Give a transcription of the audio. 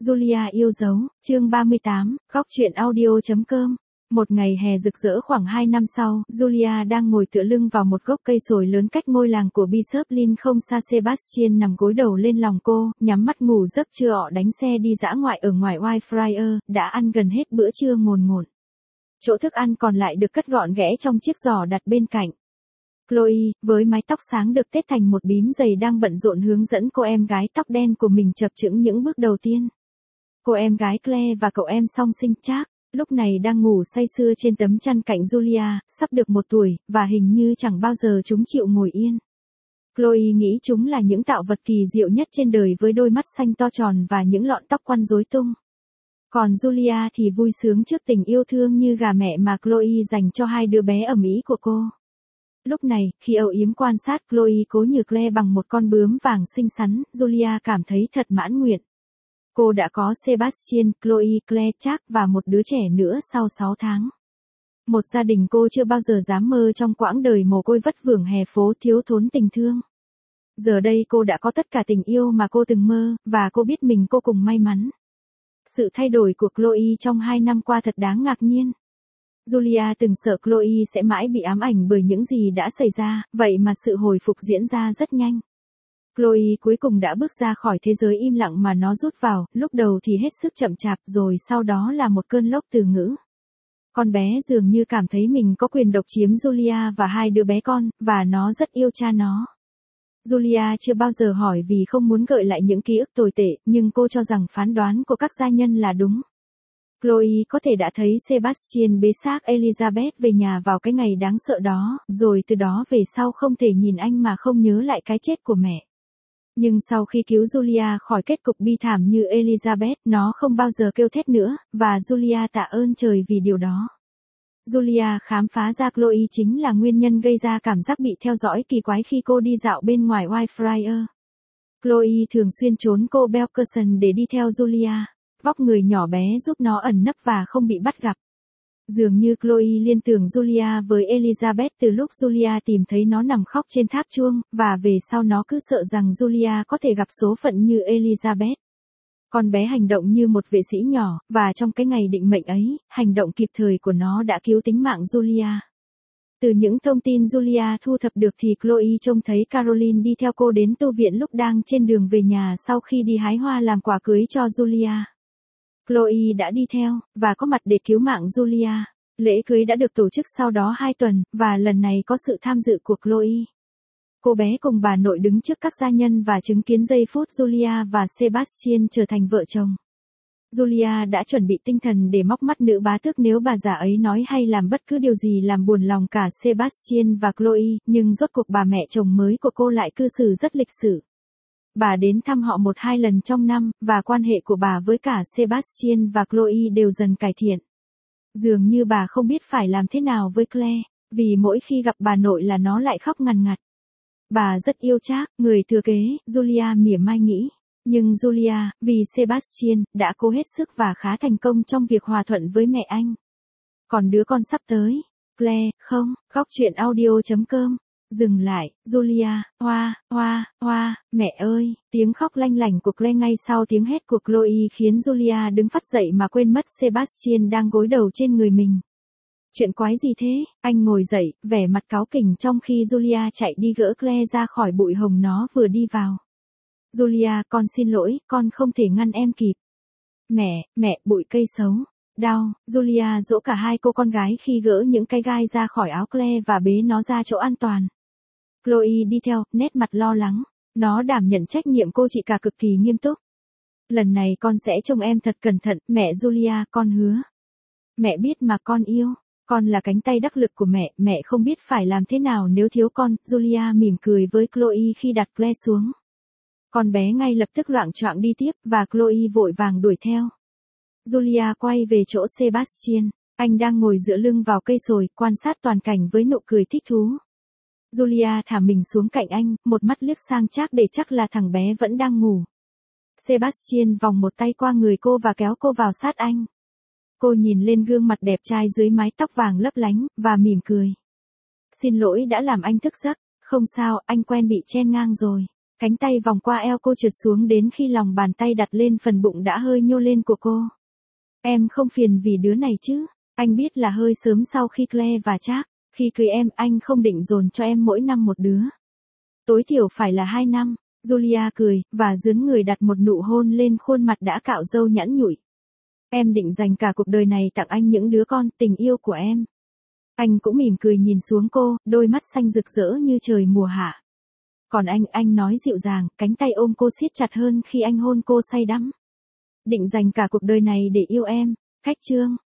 Julia yêu dấu, chương 38, góc truyện audio.com. Một ngày hè rực rỡ khoảng 2 năm sau, Julia đang ngồi tựa lưng vào một gốc cây sồi lớn cách ngôi làng của Bishop không xa. Sebastian nằm gối đầu lên lòng cô, nhắm mắt ngủ giấc trưa. Họ đánh xe đi dã ngoại ở ngoài Whitefriars, đã ăn gần hết bữa trưa ngồn ngộn. Chỗ thức ăn còn lại được cất gọn ghẽ trong chiếc giỏ đặt bên cạnh. Chloe, với mái tóc sáng được tết thành một bím dày đang bận rộn hướng dẫn cô em gái tóc đen của mình chập chững những bước đầu tiên. Cô em gái Claire và cậu em song sinh Charles, lúc này đang ngủ say sưa trên tấm chăn cạnh Julia, sắp được 1 tuổi, và hình như chẳng bao giờ chúng chịu ngồi yên. Chloe nghĩ chúng là những tạo vật kỳ diệu nhất trên đời với đôi mắt xanh to tròn và những lọn tóc quăn rối tung. Còn Julia thì vui sướng trước tình yêu thương như gà mẹ mà Chloe dành cho 2 đứa bé ẩm ý của cô. Lúc này, khi âu yếm quan sát Chloe cố như Claire bằng một con bướm vàng xinh xắn, Julia cảm thấy thật mãn nguyện. Cô đã có Sebastian, Chloe, Claire, Charles và một đứa trẻ nữa sau 6 tháng. Một gia đình cô chưa bao giờ dám mơ trong quãng đời mồ côi vất vưởng hè phố thiếu thốn tình thương. Giờ đây cô đã có tất cả tình yêu mà cô từng mơ, và cô biết mình vô cùng may mắn. Sự thay đổi của Chloe trong 2 năm qua thật đáng ngạc nhiên. Julia từng sợ Chloe sẽ mãi bị ám ảnh bởi những gì đã xảy ra, vậy mà sự hồi phục diễn ra rất nhanh. Chloe cuối cùng đã bước ra khỏi thế giới im lặng mà nó rút vào, lúc đầu thì hết sức chậm chạp rồi sau đó là một cơn lốc từ ngữ. Con bé dường như cảm thấy mình có quyền độc chiếm Julia và 2 đứa bé con, và nó rất yêu cha nó. Julia chưa bao giờ hỏi vì không muốn gợi lại những ký ức tồi tệ, nhưng cô cho rằng phán đoán của các gia nhân là đúng. Chloe có thể đã thấy Sebastian bế xác Elizabeth về nhà vào cái ngày đáng sợ đó, rồi từ đó về sau không thể nhìn anh mà không nhớ lại cái chết của mẹ. Nhưng sau khi cứu Julia khỏi kết cục bi thảm như Elizabeth, nó không bao giờ kêu thét nữa, và Julia tạ ơn trời vì điều đó. Julia khám phá ra Chloe chính là nguyên nhân gây ra cảm giác bị theo dõi kỳ quái khi cô đi dạo bên ngoài Whitefriars. Chloe thường xuyên trốn cô Belkerson để đi theo Julia. Vóc người nhỏ bé giúp nó ẩn nấp và không bị bắt gặp. Dường như Chloe liên tưởng Julia với Elizabeth từ lúc Julia tìm thấy nó nằm khóc trên tháp chuông, và về sau nó cứ sợ rằng Julia có thể gặp số phận như Elizabeth. Con bé hành động như một vệ sĩ nhỏ, và trong cái ngày định mệnh ấy, hành động kịp thời của nó đã cứu tính mạng Julia. Từ những thông tin Julia thu thập được thì Chloe trông thấy Caroline đi theo cô đến tu viện lúc đang trên đường về nhà sau khi đi hái hoa làm quà cưới cho Julia. Chloe đã đi theo, và có mặt để cứu mạng Julia. Lễ cưới đã được tổ chức sau đó 2 tuần, và lần này có sự tham dự của Chloe. Cô bé cùng bà nội đứng trước các gia nhân và chứng kiến giây phút Julia và Sebastian trở thành vợ chồng. Julia đã chuẩn bị tinh thần để móc mắt nữ bá tước nếu bà già ấy nói hay làm bất cứ điều gì làm buồn lòng cả Sebastian và Chloe, nhưng rốt cuộc bà mẹ chồng mới của cô lại cư xử rất lịch sự. Bà đến thăm họ 1-2 lần trong năm, và quan hệ của bà với cả Sebastian và Chloe đều dần cải thiện. Dường như bà không biết phải làm thế nào với Claire, vì mỗi khi gặp bà nội là nó lại khóc ngằn ngặt. Bà rất yêu Charles, người thừa kế, Julia mỉa mai nghĩ. Nhưng Julia, vì Sebastian, đã cố hết sức và khá thành công trong việc hòa thuận với mẹ anh. Còn đứa con sắp tới, Claire, không, góc truyện audio.com. Dừng lại, Julia, hoa, mẹ ơi, tiếng khóc lanh lảnh của Claire ngay sau tiếng hét của Chloe khiến Julia đứng phát dậy mà quên mất Sebastian đang gối đầu trên người mình. Chuyện quái gì thế? Anh ngồi dậy, vẻ mặt cáu kỉnh trong khi Julia chạy đi gỡ Claire ra khỏi bụi hồng nó vừa đi vào. Julia, con xin lỗi, con không thể ngăn em kịp. Mẹ, bụi cây xấu. Đau, Julia dỗ cả 2 cô con gái khi gỡ những cái gai ra khỏi áo Claire và bế nó ra chỗ an toàn. Chloe đi theo, nét mặt lo lắng. Nó đảm nhận trách nhiệm cô chị cả cực kỳ nghiêm túc. Lần này con sẽ trông em thật cẩn thận, mẹ Julia, con hứa. Mẹ biết mà con yêu. Con là cánh tay đắc lực của mẹ không biết phải làm thế nào nếu thiếu con. Julia mỉm cười với Chloe khi đặt Claire xuống. Con bé ngay lập tức loạng choạng đi tiếp, và Chloe vội vàng đuổi theo. Julia quay về chỗ Sebastian, anh đang ngồi dựa lưng vào cây sồi, quan sát toàn cảnh với nụ cười thích thú. Julia thả mình xuống cạnh anh, một mắt liếc sang Charles để chắc là thằng bé vẫn đang ngủ. Sebastian vòng một tay qua người cô và kéo cô vào sát anh. Cô nhìn lên gương mặt đẹp trai dưới mái tóc vàng lấp lánh, và mỉm cười. Xin lỗi đã làm anh thức giấc, không sao, anh quen bị chen ngang rồi. Cánh tay vòng qua eo cô trượt xuống đến khi lòng bàn tay đặt lên phần bụng đã hơi nhô lên của cô. Em không phiền vì đứa này chứ? Anh biết là hơi sớm sau khi Claire và Charles. Khi cưới em, anh không định dồn cho em mỗi năm một đứa. Tối thiểu phải là 2 năm. Julia cười, và dướn người đặt một nụ hôn lên khuôn mặt đã cạo râu nhẵn nhụi. Em định dành cả cuộc đời này tặng anh những đứa con, tình yêu của em. Anh cũng mỉm cười nhìn xuống cô, đôi mắt xanh rực rỡ như trời mùa hạ. Còn anh nói dịu dàng, cánh tay ôm cô siết chặt hơn khi anh hôn cô say đắm. Định dành cả cuộc đời này để yêu em. Khách chương.